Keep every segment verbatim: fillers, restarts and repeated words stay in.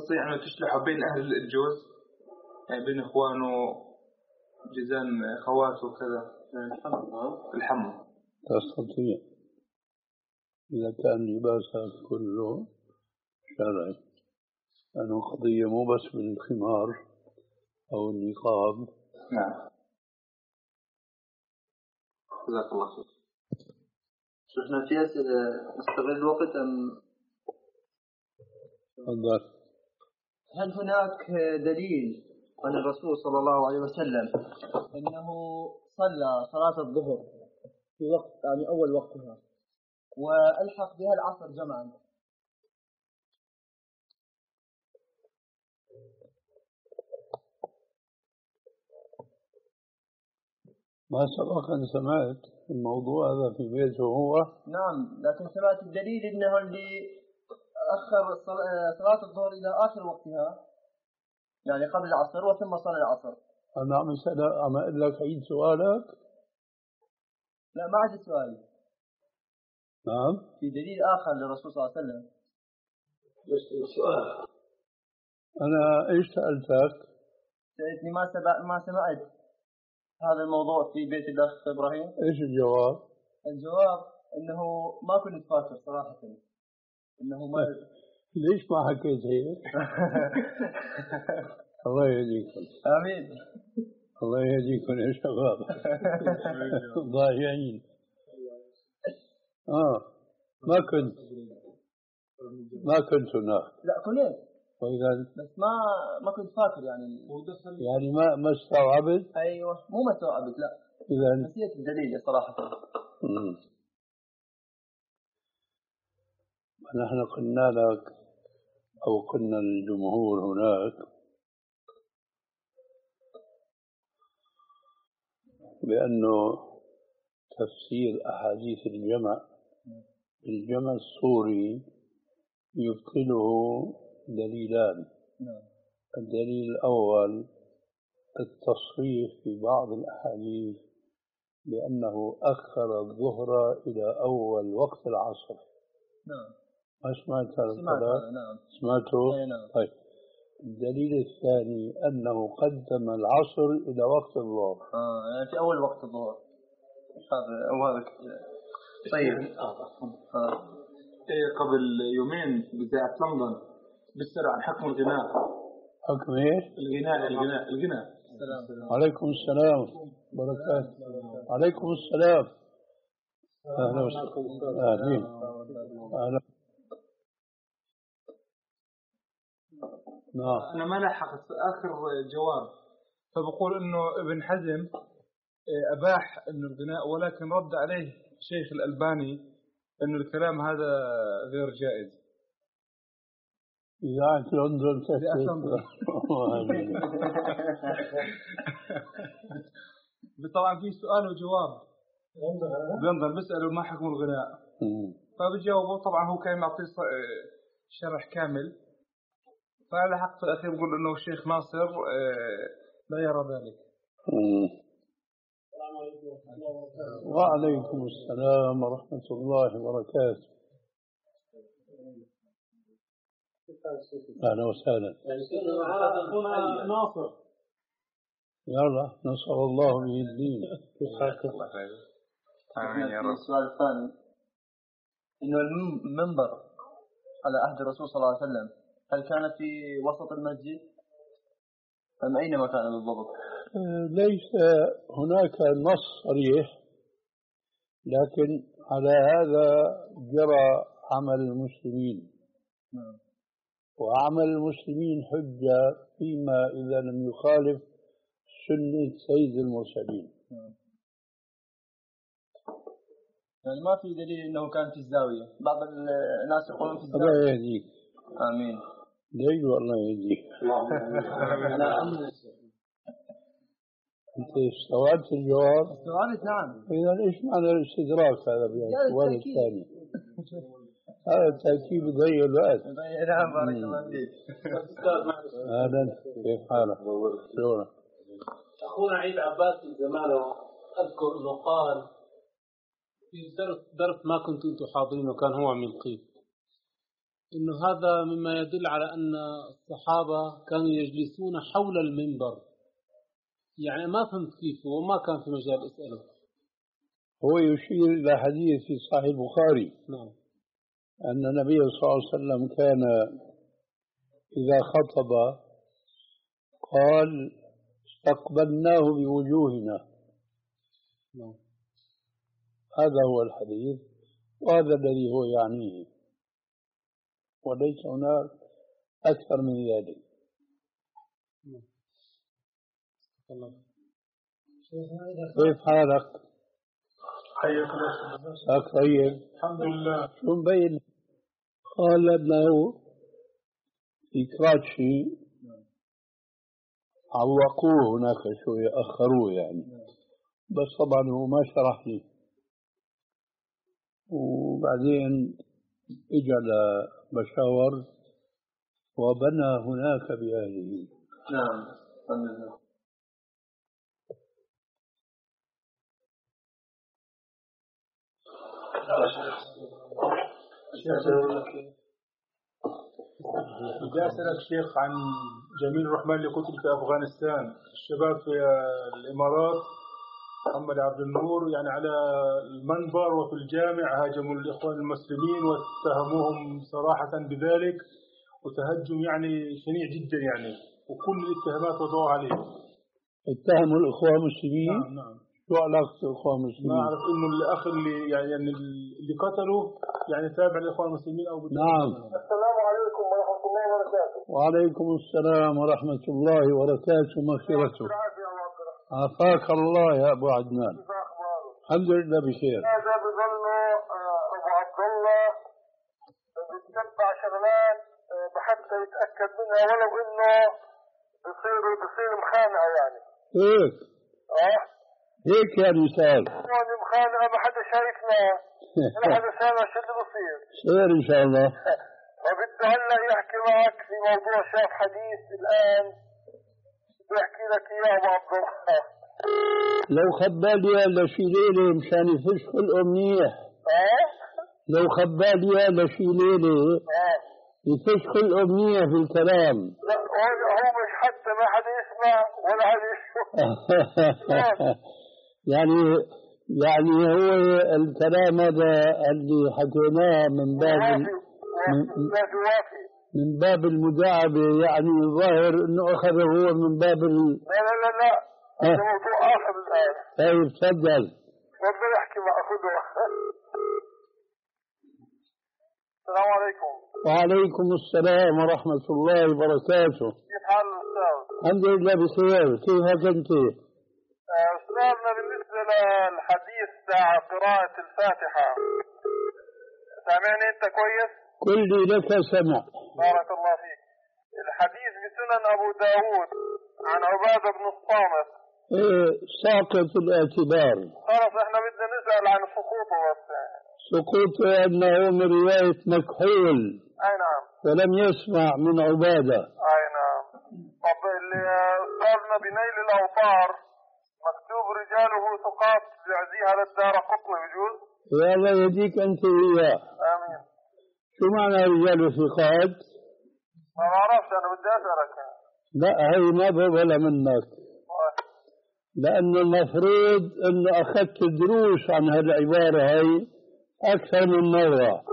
يعني تشلحوا بين أهل الجوز، يعني بين إخوانه جيزان خواته وكذا الحمى. تستطيع إذا كان لباسك كله شرعي، لأنه قضية مو بس بالخمار أو النقاب. نعم. جزاك الله خير. شفنا في أسئلة نستغل الوقت أم؟ تفضل. هل هناك دليل عن الرسول صلى الله عليه وسلم أنه صلى صلاة الظهر في وقت يعني أول وقتها وألحق بها العصر جمعا؟ ما سبق أن سمعت الموضوع هذا في بيته هو؟ نعم، لكن سمعت الدليل أنه اللي أخر صلاة الظهر إلى آخر وقتها، يعني قبل العصر وثم صلى العصر. أنا عم أسأل، عم أقول لك عيد سؤالك؟ لا، ما عاد سؤالي. نعم. في دليل آخر للرسول صلى الله عليه وسلم. بس السؤال أنا إيش سألتك؟ سألتني ما سمعت ما سمعت هذا الموضوع في بيت الأخ إبراهيم. إيش الجواب؟ الجواب إنه ما كنت فاكر صراحة، إنه ما ليش ما حكيت هيك؟ الله يهديكم. آمين. الله يهديكم يا شباب. ضايعين. آه ما كنت ما كنت هناك. لا كنت. وإذا بس ما ما كنت فاكر يعني. يعني ما ما استوعبت. أيوة مو ما استوعبت، لا. إذا نسيت الدليل صراحة. نحن قلنا لك أو قلنا للجمهور هناك بأنه تفسير أحاديث الجمع الجمع الصوري يبطله دليلان. الدليل الأول التصريح في بعض الأحاديث بأنه أخر الظهر إلى أول وقت العصر. نعم. ما سمعت هذا الكلام؟ نعم. سمعته؟ نعم. طيب. الدليل الثاني أنه قدم العصر إلى وقت الظهر. آه يعني في أول وقت الظهر. هذا أو هذا. طيب. آه. إيه قبل يومين بإذاعة لندن بيسأل عن حكم الغناء. حكم إيش؟ الغناء الغناء الغناء. السلام. عليكم السلام بركات. عليكم السلام. أهلا وسهلا. أهلين. أهلا. نعم. أنا ما لحقت آخر جواب، فبقول إنه ابن حزم أباح إنه الغناء، ولكن رد عليه شيخ الألباني إنه الكلام هذا غير جائز. إذاعة لندن تكتب. طبعا في سؤال وجواب. لندن بيسألوا ما حكم الغناء، فبجاوبوا. طبعا هو كان معطي شرح كامل، فعلى حق في الأخير بقول إنه الشيخ ناصر لا يرى ذلك. وعليكم السلام ورحمة الله وبركاته. أهلا وسهلا. ناصر يلا نسأل الله به الدين. آمين يا رب. السؤال الثاني إنه المنبر على عهد الرسول صلى الله عليه وسلم هل كان في وسط المسجد أم أينما كان بالضبط؟ ليس هناك نص صريح، لكن على هذا جرى عمل المسلمين. نعم. وعمل المسلمين حجة فيما إذا لم يخالف سنة سيد المرسلين. نعم. يعني ما في دليل أنه كان في الزاوية. بعض الناس يقولون في الزاوية. الله يهديك. آمين. ليش والله يهديك. أنت استوعبت الجواب؟ استوعبت نعم. إذا إيش معنى الاستدراك هذا بالسؤال الثاني؟ هذا التأكيد يضيع الوقت. نعم بارك الله فيك. أهلا، كيف حالك؟ شلونك؟ أخونا عيد عباس من زمان أذكر أنه قال في درس درس ما كنتم أنتم حاضرين وكان هو عم يلقيه، إنه هذا مما يدل على أن الصحابة كانوا يجلسون حول المنبر. يعني ما فهمت كيف وما كان في مجال أسأله. هو يشير إلى حديث في صحيح البخاري نعم. أن النبي صلى الله عليه وسلم كان إذا خطب قال استقبلناه بوجوهنا. نعم. هذا هو الحديث وهذا الذي هو يعنيه وليس هناك أكثر من ذلك. كيف حالك؟ حياك الله. طيب الحمد لله. شو مبين؟ قال انه في كراتشي عوقوه هناك شوية أخروه يعني، بس طبعا هو ما شرح لي. وبعدين اجى لبشاور وبنى هناك بأهله. نعم. الحمد لله. بدي أسألك شيخ عن جميل الرحمن اللي قتل في أفغانستان. الشباب في الإمارات محمد عبد النور يعني على المنبر وفي الجامع هاجموا الإخوان المسلمين واتهموهم صراحة بذلك، وتهجم يعني شنيع جدا يعني، وكل الاتهامات وضعوا عليه. اتهموا الإخوان المسلمين؟ نعم نعم. شو علاقة الإخوان المسلمين؟ ما أعرف إنه الأخ اللي يعني, يعني اللي قتلوا يعني تابع للإخوان المسلمين أو نعم. السلام عليكم ورحمة الله وبركاته. وعليكم السلام ورحمة الله وبركاته ومغفرته. عافاك الله يا أبو عدنان. الحمد لله بخير. هذا بظل أبو عبد الله بيتبع شغلات بحتى يتأكد منها ولو إنه بصير بصير مخانقة يعني. هيك؟ أه؟ هيك يعني صار. يعني مخانقة ما حدا شايفنا ولا حدا سامع شو اللي بصير. خير إن شاء الله. فبده هلا يحكي معك في موضوع شاف حديث الآن بحكي لك إياه أبو عبد الله. لو خبالي هلا شي ليلة مشان يفشخوا الأمنية. أه؟ لو خبالي هلا شي ليلة أه؟ يفشخوا الأمنية في الكلام. لا هو مش حتى ما حدا يسمع ولا حدا يشوف. يعني يعني هو الكلام هذا اللي حكيناه من باب من, من باب المداعبة، يعني الظاهر انه اخذه هو من باب ال... لا لا لا لا هذا موضوع اخر الان. طيب تفضل. تفضل احكي مع اخوه. السلام عليكم. وعليكم السلام ورحمة الله وبركاته. كيف حال الاستاذ؟ الحمد لله بخير. كيفك انت؟ استاذنا بالنسبة للحديث تاع قراءة الفاتحة سامعني انت كويس؟ كلي لك سمع. بارك الله فيك. الحديث بسنن ابو داود عن عبادة بن الصامت ايه ساقط الاعتبار. خلص احنا بدنا نسأل عن سقوطه بس. سقوطه انه من رواية مكحول. اي نعم. ولم يسمع من عبادة. اي نعم. طب اللي صارنا بنيل الاوطار مكتوب رجاله ثقات تعزيها للدار قطوة بجوز؟ يا الله يهديك انت وياه. امين. شو معنى رجال ثقات؟ ما بعرفش انا بدي اسألك. لا هي ما بقبلها منك. لأن المفروض أنه أخذت دروس عن هالعبارة هي أكثر من مرة.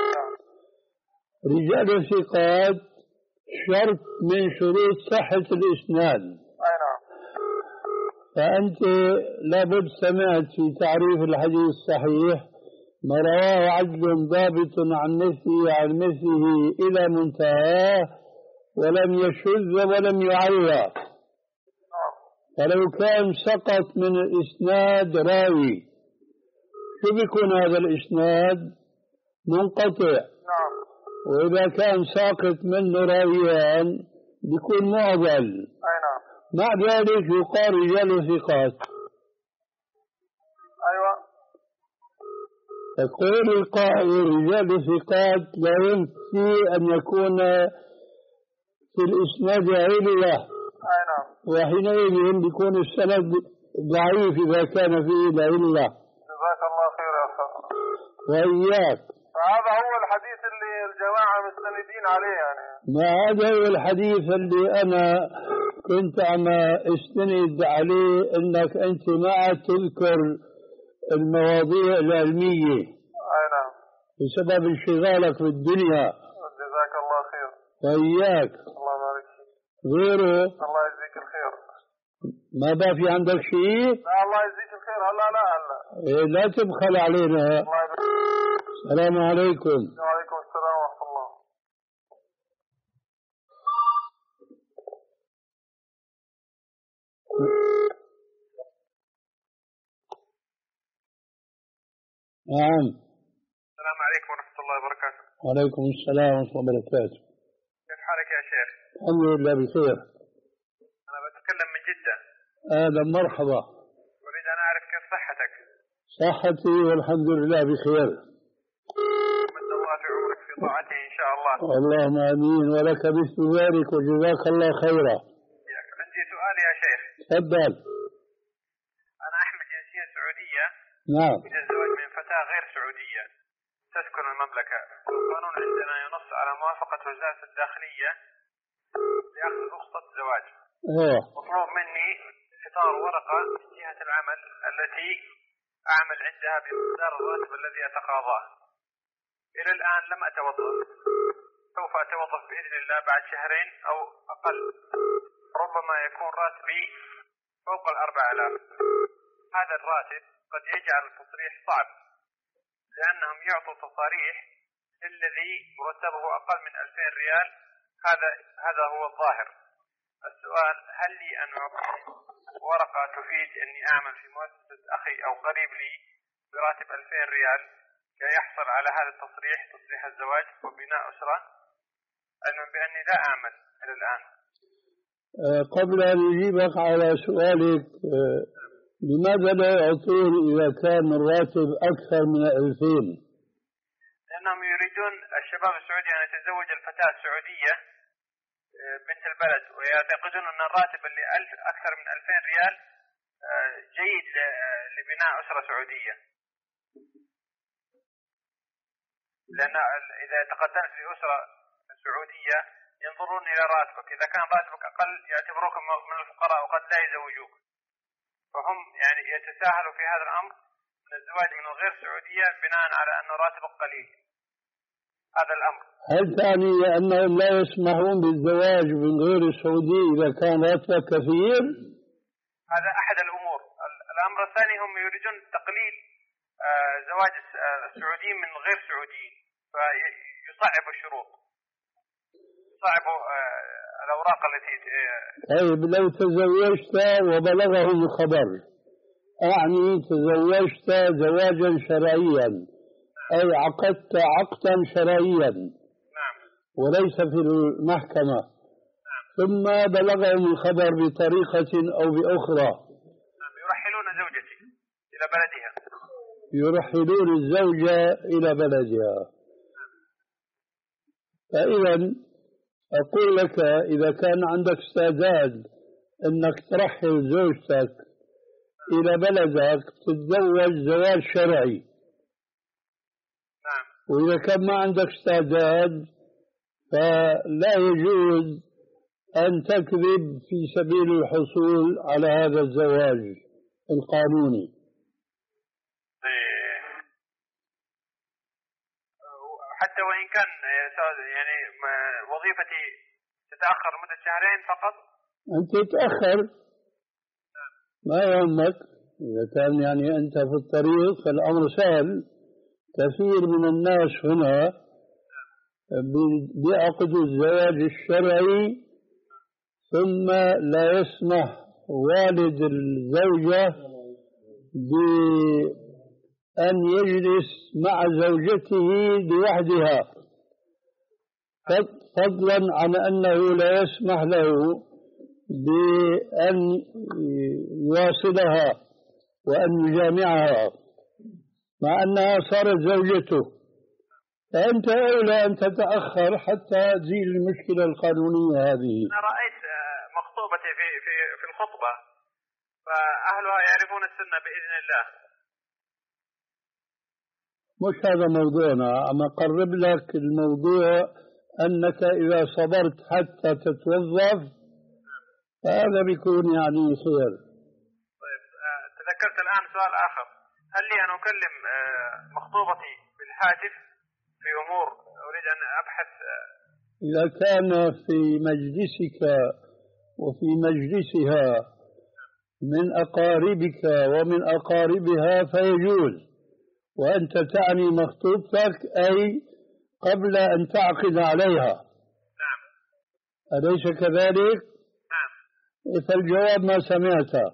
رجال الثقات شرط من شروط صحة الإسناد. أي نعم. فأنت لابد سمعت في تعريف الحديث الصحيح ما رواه عدل ضابط عن مثله عن مثله إلى منتهاه ولم يشذ ولم يعيى. فلو كان سقط من الإسناد راوي شو بيكون هذا الإسناد؟ منقطع. نعم. وإذا كان ساقط منه راويان بيكون معضل. أي نعم. مع ذلك يقال رجال ثقات. أيوة. يقول القائل رجال ثقات لا ينفي أن يكون في الإسناد علة. أي نعم. وحينئذ بيكون السند ضعيف إذا كان فيه علة. جزاك الله خير يا أخي. وإياك. فهذا هو الحديث اللي الجماعة مستندين عليه يعني. ما هذا هو الحديث اللي أنا كنت عم استند عليه، أنك أنت ما تذكر المواضيع العلمية. أي نعم. بسبب انشغالك بالدنيا. جزاك الله خير. وإياك. الله يبارك فيك. غيره. الله يجزيك الخير. ما بقى في عندك شيء؟ لا الله يجزيك الخير. هلا لا هلا. إيه لا تبخل علينا. الله يبارك. السلام عليكم. وعليكم السلام ورحمة الله. نعم. السلام عليكم ورحمة الله وبركاته. وعليكم السلام ورحمة الله وبركاته. كيف حالك يا شيخ؟ الحمد لله بخير. أنا بتكلم من جدة. أهلا مرحبا. أريد أن أعرف كيف صحتك. صحتي والحمد لله بخير. أتمنى الله في عمرك في طاعته إن شاء الله. اللهم آمين ولك مثل ذلك وجزاك الله خيرا. عندي سؤال يا شيخ. تفضل. أنا أحمل جنسية سعودية. نعم. أريد الزواج من فتاة غير سعودية تسكن المملكة. القانون عندنا ينص على موافقة وزارة الداخلية لأخذ رخصة زواج. ايه. مطلوب مني إصدار ورقة من جهة العمل التي أعمل عندها بمقدار الراتب الذي أتقاضاه. إلى الآن لم أتوظف. سوف أتوظف بإذن الله بعد شهرين أو أقل. ربما يكون راتبي فوق الأربع آلاف. هذا الراتب قد يجعل التصريح صعب، لأنهم يعطوا تصاريح الذي مرتبه أقل من ألفين ريال. هذا هذا هو الظاهر. السؤال: هل لي أن أعطي ورقة تفيد أني أعمل في مؤسسة أخي أو قريب لي براتب ألفين ريال كي يحصل على هذا التصريح، تصريح الزواج وبناء أسرة، علما بأني لا أعمل إلى الآن؟ قبل أن أجيبك على سؤالك، لماذا لا يعطون إذا كان الراتب أكثر من ألفين؟ لأنهم يريدون الشباب السعودي أن يتزوج الفتاة السعودية بنت البلد، ويعتقدون أن الراتب اللي ألف أكثر من ألفين ريال جيد لبناء أسرة سعودية. لأن إذا تقدمت في أسرة سعودية ينظرون إلى راتبك، إذا كان راتبك أقل يعتبروك من الفقراء وقد لا يزوجوك. فهم يعني يتساهلوا في هذا الأمر من الزواج من الغير سعودية بناء على أن راتبك قليل. هذا الأمر. هل تعني أنهم لا يسمحون بالزواج من غير السعودي إذا كان راتبه كثير؟ هذا أحد الأمور. الأمر الثاني هم يريدون تقليل زواج السعوديين من غير سعوديين، فيصعبوا الشروط، يصعبوا الأوراق التي. طيب لو تزوجت وبلغهم الخبر، أعني تزوجت زواجا شرعيا، أي عقدت عقدا شرعيا، نعم، وليس في المحكمة، نعم، ثم بلغهم الخبر بطريقة أو بأخرى، نعم، يرحلون زوجتي إلى بلدها، يرحلون الزوجة إلى بلدها. فإذا أقول لك إذا كان عندك استعداد أنك ترحل زوجتك إلى بلدك تتزوج زواج شرعي. نعم. وإذا كان ما عندك استعداد فلا يجوز أن تكذب في سبيل الحصول على هذا الزواج القانوني. حتى وإن كان يعني وظيفتي تتأخر مدة شهرين فقط. أنت تتأخر ما يهمك، إذا كان يعني أنت في الطريق فالأمر سهل. كثير من الناس هنا بيعقدوا الزواج الشرعي ثم لا يسمح والد الزوجة بأن يجلس مع زوجته لوحدها، فضلا عن أنه لا يسمح له بأن يواصلها وأن يجامعها مع أنها صارت زوجته. فأنت أولى أن تتأخر حتى تزيل المشكلة القانونية هذه. أنا رأيت مخطوبتي في في في الخطبة، فأهلها يعرفون السنة بإذن الله. مش هذا موضوعنا، أما أقرب لك الموضوع أنك إذا صبرت حتى تتوظف فهذا بيكون يعني خير. طيب آه، تذكرت الآن سؤال آخر، هل لي أن أكلم آه، مخطوبتي بالهاتف في أمور أريد أن أبحث؟ آه إذا كان في مجلسك وفي مجلسها من أقاربك ومن أقاربها فيجوز، وأنت تعني مخطوبتك أي قبل أن تعقد عليها. نعم. أليس كذلك؟ نعم. فالجواب ما سمعته.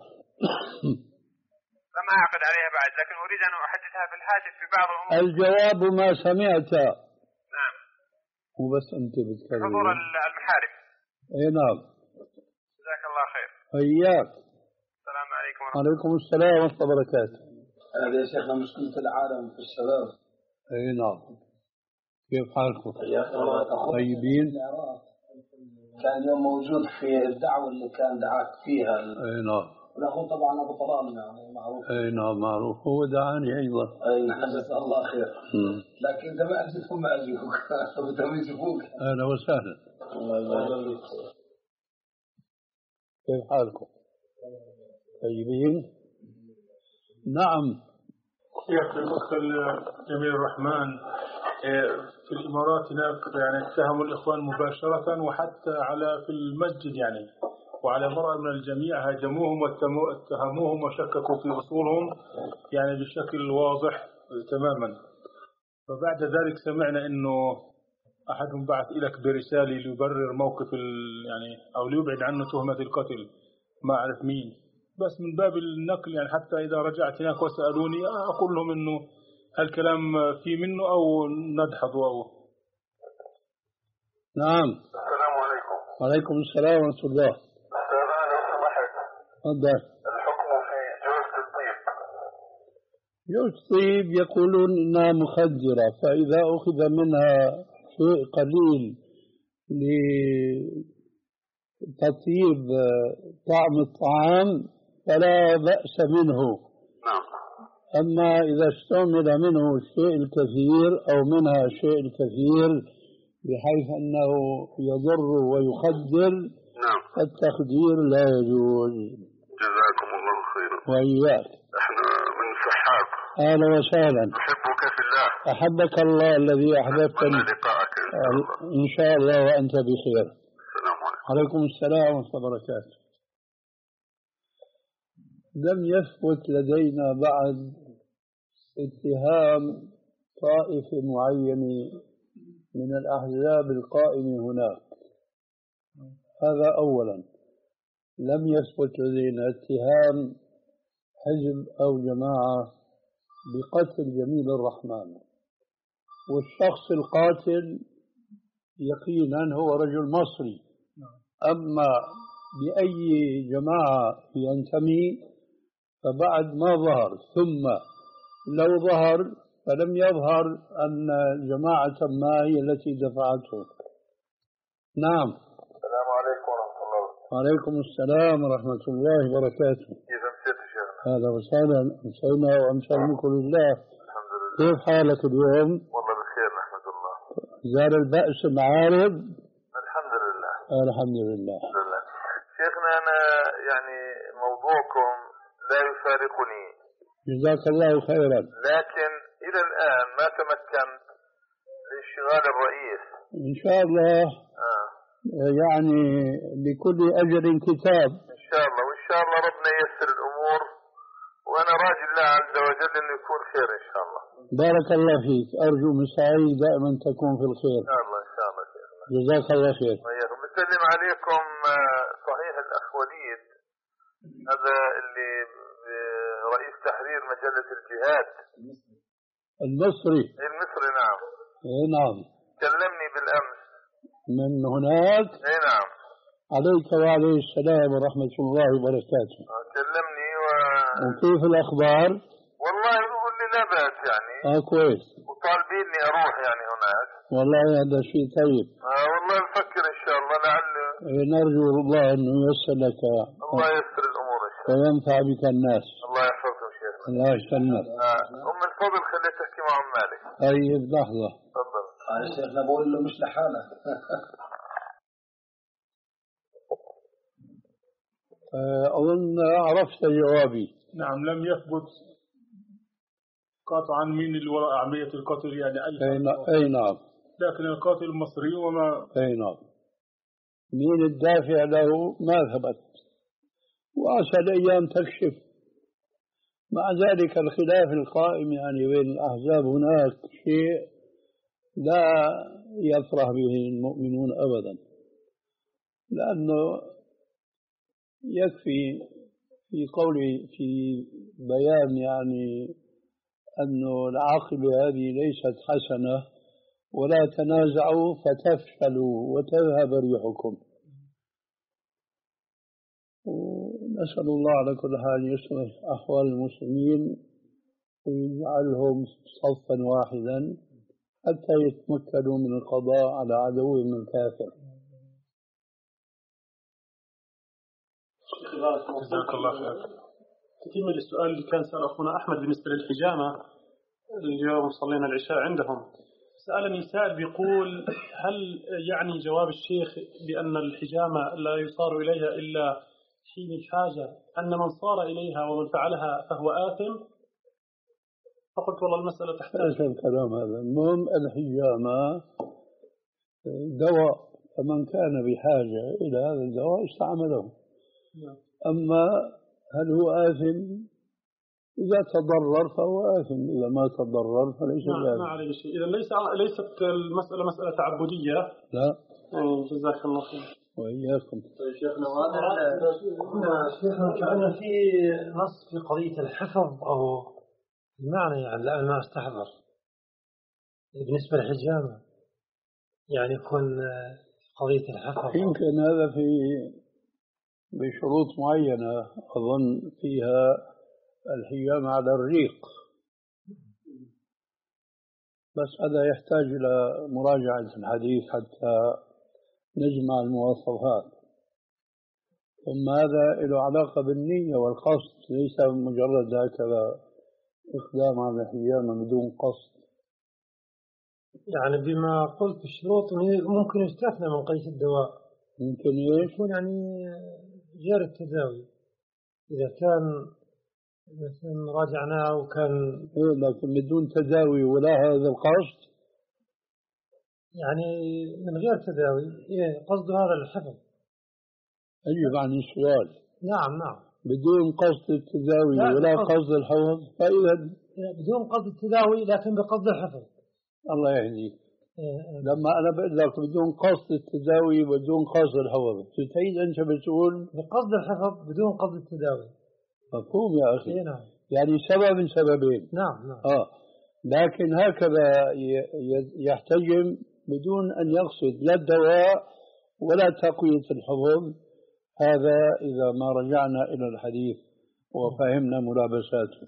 لم أعقد عليها بعد، لكن أريد أن أحدثها في الهاتف في بعض الأمور. الجواب ما سمعته. نعم. وبس أنت بتكلم. حضور المحارم. أي نعم. جزاك الله خير. إياك. السلام عليكم ورحمة الله. عليكم السلام ورحمة الله وبركاته. هذا يا شيخنا مشكلة العالم في الشباب. أي نعم. كيف حالكم؟ طيبين؟ كان اليوم موجود في الدعوة اللي كان دعاك فيها. أي نعم. والأخوة طبعا أبو طلال يعني معروف. أي نعم معروف، هو دعاني أيضا. أي نعم جزاه الله خير. م. لكن إذا ما أجيكم ما أجيكم فبدهم يشوفوك. أهلا وسهلا. الله يبارك. كيف حالكم؟ طيبين؟ نعم. شيخ الأخ جميل الرحمن في الإمارات هناك يعني اتهموا الإخوان مباشرة، وحتى على في المسجد يعني وعلى مرأة من الجميع هاجموهم واتهموهم وشككوا في أصولهم يعني بشكل واضح تماما. فبعد ذلك سمعنا إنه أحدهم بعث إليك برسالة ليبرر موقف يعني أو ليبعد عنه تهمة القتل، ما أعرف مين، بس من باب النقل يعني حتى إذا رجعت هناك وسألوني أقول لهم إنه الكلام في منه أو ندحض أو. نعم. السلام عليكم. وعليكم السلام ورحمة الله. أستاذ أنا سمحت. تفضل. الحكم في جوزة الطيب. جوزة الطيب يقولون إنها مخدرة، فإذا أخذ منها شيء قليل لتطيب طعم الطعام فلا بأس منه. نعم. أما إذا استعمل منه الشيء الكثير أو منها الشيء الكثير بحيث أنه يضر ويخدر، نعم، فالتخدير لا يجوز. جزاكم الله خيرا. وإياك. احنا من سحاب. أهلا وسهلا. أحبك في الله. أحبك الله الذي أحببتني. لقاءك إن شاء الله. إن شاء الله وأنت بخير. السلام عليكم. عليكم السلام ورحمة الله وبركاته. لم يثبت لدينا بعد اتهام طائفة معينة من الأحزاب القائمة هناك، هذا أولا. لم يثبت لدينا اتهام حزب أو جماعة بقتل جميل الرحمن، والشخص القاتل يقينا هو رجل مصري. أما بأي جماعة ينتمي فبعد ما ظهر، ثم لو ظهر فلم يظهر أن جماعة ما هي التي دفعته. نعم. السلام عليكم ورحمة الله. وعليكم السلام ورحمة الله وبركاته. كيف أمسيت يا شيخنا؟ هذا وسهلا، أمسينا وأمسى الملك لله. الحمد لله. كيف حالك اليوم؟ والله بخير نحمد الله. زال البأس العارض؟ الحمد لله. الحمد لله. الحمد لله. شيخنا أنا يعني موضوعكم لا يفارقني. جزاك الله خيرا. لكن إلى الآن ما تمكنت لانشغال الرئيس. إن شاء الله. آه. يعني لكل أجر كتاب. إن شاء الله، وإن شاء الله ربنا ييسر الأمور، وأنا راجي الله عز وجل إنه يكون خير إن شاء الله. بارك الله فيك، أرجو من سعيد دائما تكون في الخير. إن شاء الله إن شاء الله خير. جزاك الله خير. وياكم. بسلم عليكم صحيح الأخ وليد، هذا اللي رئيس تحرير مجلة الجهاد المصري. المصري. نعم. اي نعم. كلمني بالأمس من هناك. اي نعم. عليك وعليه السلام ورحمة الله وبركاته. كلمني و... وكيف الأخبار؟ والله يقول لي لا بأس يعني. اه كويس. وطالبيني أروح يعني هناك. والله هذا شيء طيب. آه والله نفكر إن شاء الله لعل. نرجو الله أنه ييسر لك. الله ييسر الأمور إن شاء الله. وينفع بك الناس. الله يحفظكم شيخنا. الله يسلمك. آه. أم الفضل خليها تحكي مع أم مالك. طيب لحظة. تفضل. هذا شيخنا بقول له مش لحالة. أظن عرفت جوابي. نعم، لم يثبت قطعا من الوراء عملية القتل يعني أي أي نعم، لكن القاتل مصري وما أي نعم، مين الدافع له ما ثبت، وعسى الأيام تكشف. مع ذلك الخلاف القائم يعني بين الأحزاب هناك شيء لا يفرح به المؤمنون أبدا، لأنه يكفي في قولي في بيان يعني أنه العاقبة هذه ليست حسنة، ولا تنازعوا فتفشلوا وتذهب ريحكم. ونسأل الله على كل حال يصلح أحوال المسلمين ويجعلهم صفا واحدا حتى يتمكنوا من القضاء على عدوهم الكافر. جزاك الله خير. تكمل السؤال اللي كان سأل أخونا أحمد بالنسبة للحجامة. اليوم صلينا العشاء عندهم، سألني سائل بيقول هل يعني جواب الشيخ بأن الحجامة لا يصار إليها إلا حين الحاجة أن من صار إليها ومن فعلها فهو آثم؟ فقلت والله المسألة تحتاج الكلام هذا. المهم الحجامة دواء، فمن كان بحاجة إلى هذا الدواء استعمله. أما هل هو آثم؟ إذا تضرر فهو آثم، إذا ما تضرر فليس آثم. ما عليه شيء. إذا ليس ليست المسألة مسألة تعبدية. لا. جزاك الله خير. وإياكم. شيخنا شيخنا كأن في نص في قضية الحفظ أو المعنى يعني الآن ما استحضر بالنسبة للحجامة يعني يكون قضية الحفظ. يمكن هذا في بشروط معينة أظن فيها الحجامة على الريق، بس هذا يحتاج إلى مراجعة الحديث حتى نجمع المواصفات. ثم هذا له علاقة بالنية والقصد، ليس مجرد هكذا إقدام على الحجامة بدون قصد. يعني بما قلت الشروط ممكن يستثنى من قيد الدواء. ممكن إيش؟ يكون يعني غير التداوي إذا كان مثلا راجعناه وكان إيه، لكن بدون تداوي ولا هذا القصد يعني من غير تداوي. إيه قصده هذا الحفظ. أجيب عن السؤال. نعم نعم. بدون قصد التداوي ولا قصد الحفظ، فإذا بدون قصد التداوي لكن بقصد الحفظ. الله يهديك. لما أنا بقول لك بدون قصد التداوي وبدون قصد الحفظ، تتعيد أنت بتقول بقصد الحفظ بدون قصد التداوي. مفهوم يا أخي. إيه نعم. يعني سبب من سببين. نعم نعم. آه لكن هكذا يحتجم بدون أن يقصد لا الدواء ولا تقوية الحفظ. هذا إذا ما رجعنا إلى الحديث وفهمنا ملابساته.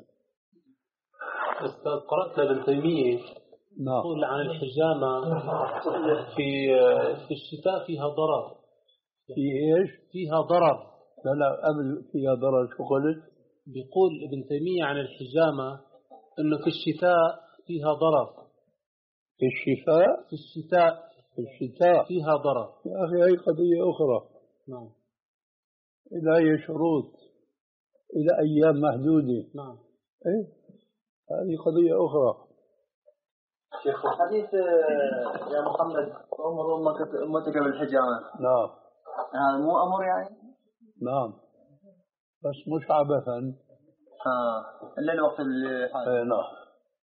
أستاذ قرأت لابن تيمية يقول عن الحجامة في في الشتاء فيها ضرر. في إيش؟ فيها ضرر. لا لا قبل فيها ضرر شو قلت؟ بيقول ابن تيمية عن الحجامة إنه في الشتاء فيها ضرر. في الشفاء؟ في الشتاء في الشتاء فيها ضرر. يا أخي هي قضية أخرى. نعم. إلى أي شروط، إلى أيام محدودة. نعم. إيه هذه قضية أخرى. شيخ الحديث يا محمد أمر أمك أمتك بالحجامة. نعم. هذا مو أمر يعني؟ نعم. بس مش عبثا. آه إلا الوقت اللي. إيه نعم.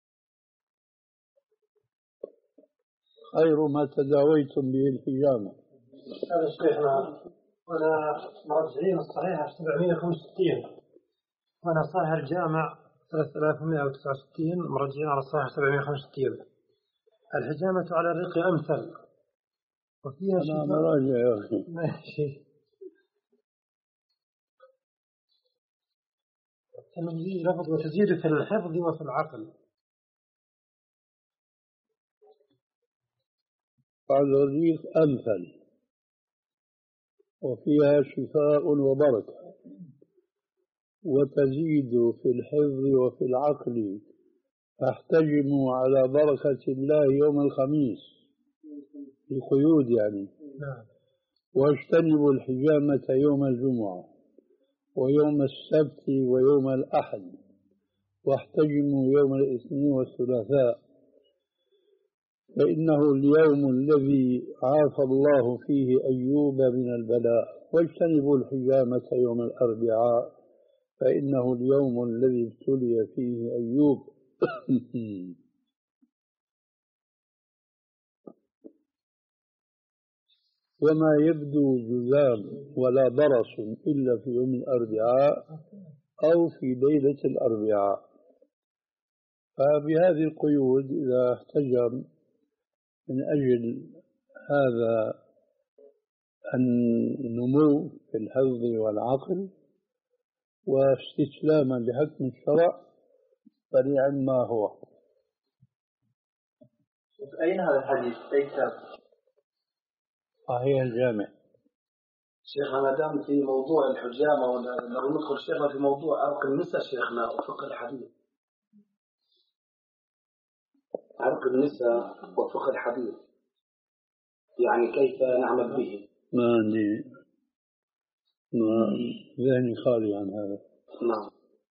خير ما تداويتم به الحجامة. هذا شيخنا وأنا مرجعين الصحيحة سبعمائة وخمسة وستين وأنا صاحب الجامع ثلاثة آلاف ومائة وتسعة وستين مرجعين على الصحيحة سبعمائة وخمسة وستين. الحجامة على الريق أمثل وفيها أنا مراجع يا أخي. ماشي. تمييز لفظ وتزيد في الحفظ وفي العقل. على الريق أمثل وفيها شفاء وبركة وتزيد في الحفظ وفي العقل. فاحتجموا على بركة الله يوم الخميس. القيود يعني. نعم. واجتنبوا الحجامة يوم الجمعة ويوم السبت ويوم الأحد، واحتجموا يوم الاثنين والثلاثاء، فإنه اليوم الذي عافى الله فيه أيوب من البلاء. واجتنبوا الحجامة يوم الأربعاء، فإنه اليوم الذي ابتلي فيه أيوب. وما يبدو جذام ولا برص إلا في يوم الأربعاء أو في ليلة الأربعاء. فبهذه القيود إذا احتجم من أجل هذا النمو في الحظ والعقل واستسلاما لحكم الشرع فنعم ما هو. أين هذا الحديث؟ أي كتاب؟ صحيح الجامع. شيخنا ما دام في موضوع الحجامة لو ندخل شيخنا في موضوع عرق النساء شيخنا وفقه الحديث. عرق النساء وفقه الحديث يعني كيف نعمل به؟ ما عندي ما ذهني خالي عن هذا. نعم.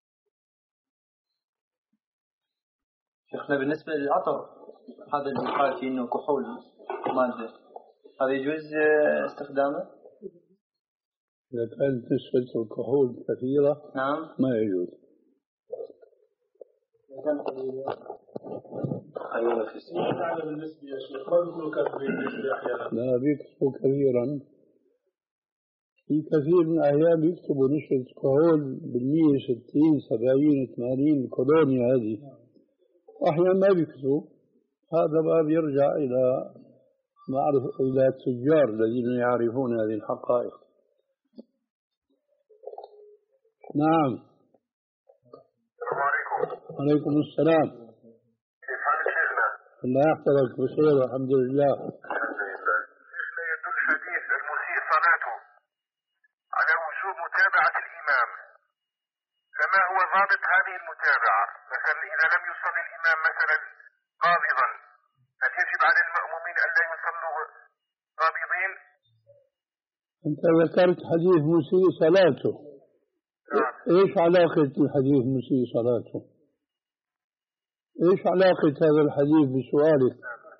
شيخنا بالنسبة للعطر هذا اللي قال فيه إنه كحول مادة، هذا يجوز استخدامه؟ إذا كانت نسبة الكحول كثيرة نعم ما يجوز. أيوة في السنة بالنسبة يا شيخ ما بيكونوا كثيرين بالنسبة أحيانا. لا بيكتبوا كثيرا، في كثير من الأحيان بيكتبوا نسبة كحول بالمية ستين سبعين ثمانين الكولونيا هذه، أحيانا ما بيكتبوا. هذا باب يرجع إلى معرفة إلى التجار الذين يعرفون هذه الحقائق. نعم. السلام عليكم. وعليكم السلام. كيف حالك شيخنا؟ الله يحفظك بخير والحمد لله. الحمد لله. شيخنا يدل حديث المسيء صلاته على وجوب متابعة الإمام، فما هو ضابط هذه المتابعة؟ مثلا إذا لم يصلي الإمام مثلا قابضا هل يجب على المأمومين ألا يصلوا قابضين؟ أنت ذكرت حديث مسيء صلاته. نعم. إيش علاقة الحديث مسيء صلاته؟ إيش علاقة هذا الحديث بسؤالك؟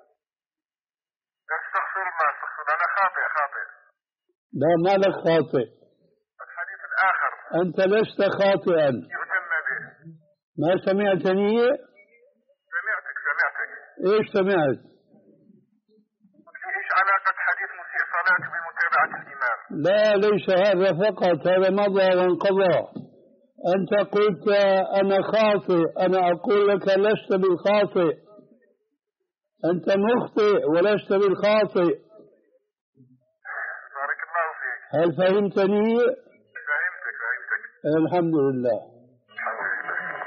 أستغفر الله أستغفر أنا خاطئ خاطئ. لا ما لك خاطئ. الحديث الآخر. أنت لست خاطئا. يهتم به. ما سمعتني؟ سمعتك سمعتك. إيش سمعت؟ إيش علاقة حديث مسيء صلاته بمتابعة الإمام؟ لا ليس هذا فقط، هذا مضى وانقضى. أنت قلت أنا خاطئ، أنا أقول لك لست بالخاطئ، أنت مخطئ ولست بالخاطئ. بارك الله فيك. هل فهمتني؟ فهمتك فهمتك. الحمد لله. الحمد لله.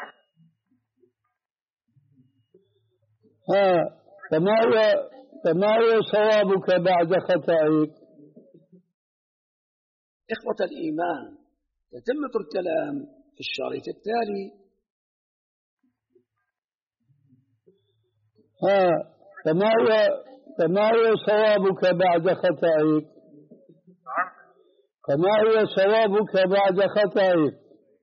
ها فما هو فما هو صوابك بعد خطأك؟ إخوة الإيمان، تتمة الكلام في الشريط التالي. ها فما هو فما هو صوابك بعد خطأك؟ فما هو صوابك بعد خطأك؟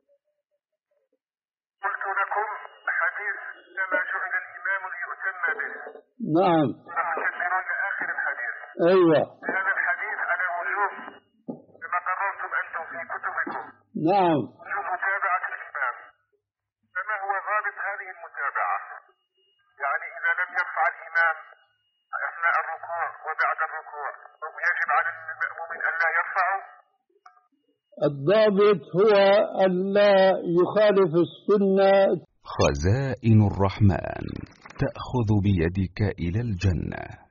قلت لكم حديث كما جعل الإمام ليؤتم به. نعم. تفسرون آخر الحديث. أيوة. هذا الحديث على وجوب كما قررتم أنتم في كتبكم. نعم. وجوب متابعة الإمام، فما هو ضابط هذه المتابعة؟ يعني إذا لم يرفع الإمام أثناء الركوع وبعد الركوع يجب على المأمومين أن لا يرفعوا؟ الضابط هو أن لا يخالف السنة. خزائن الرحمن تأخذ بيدك إلى الجنة.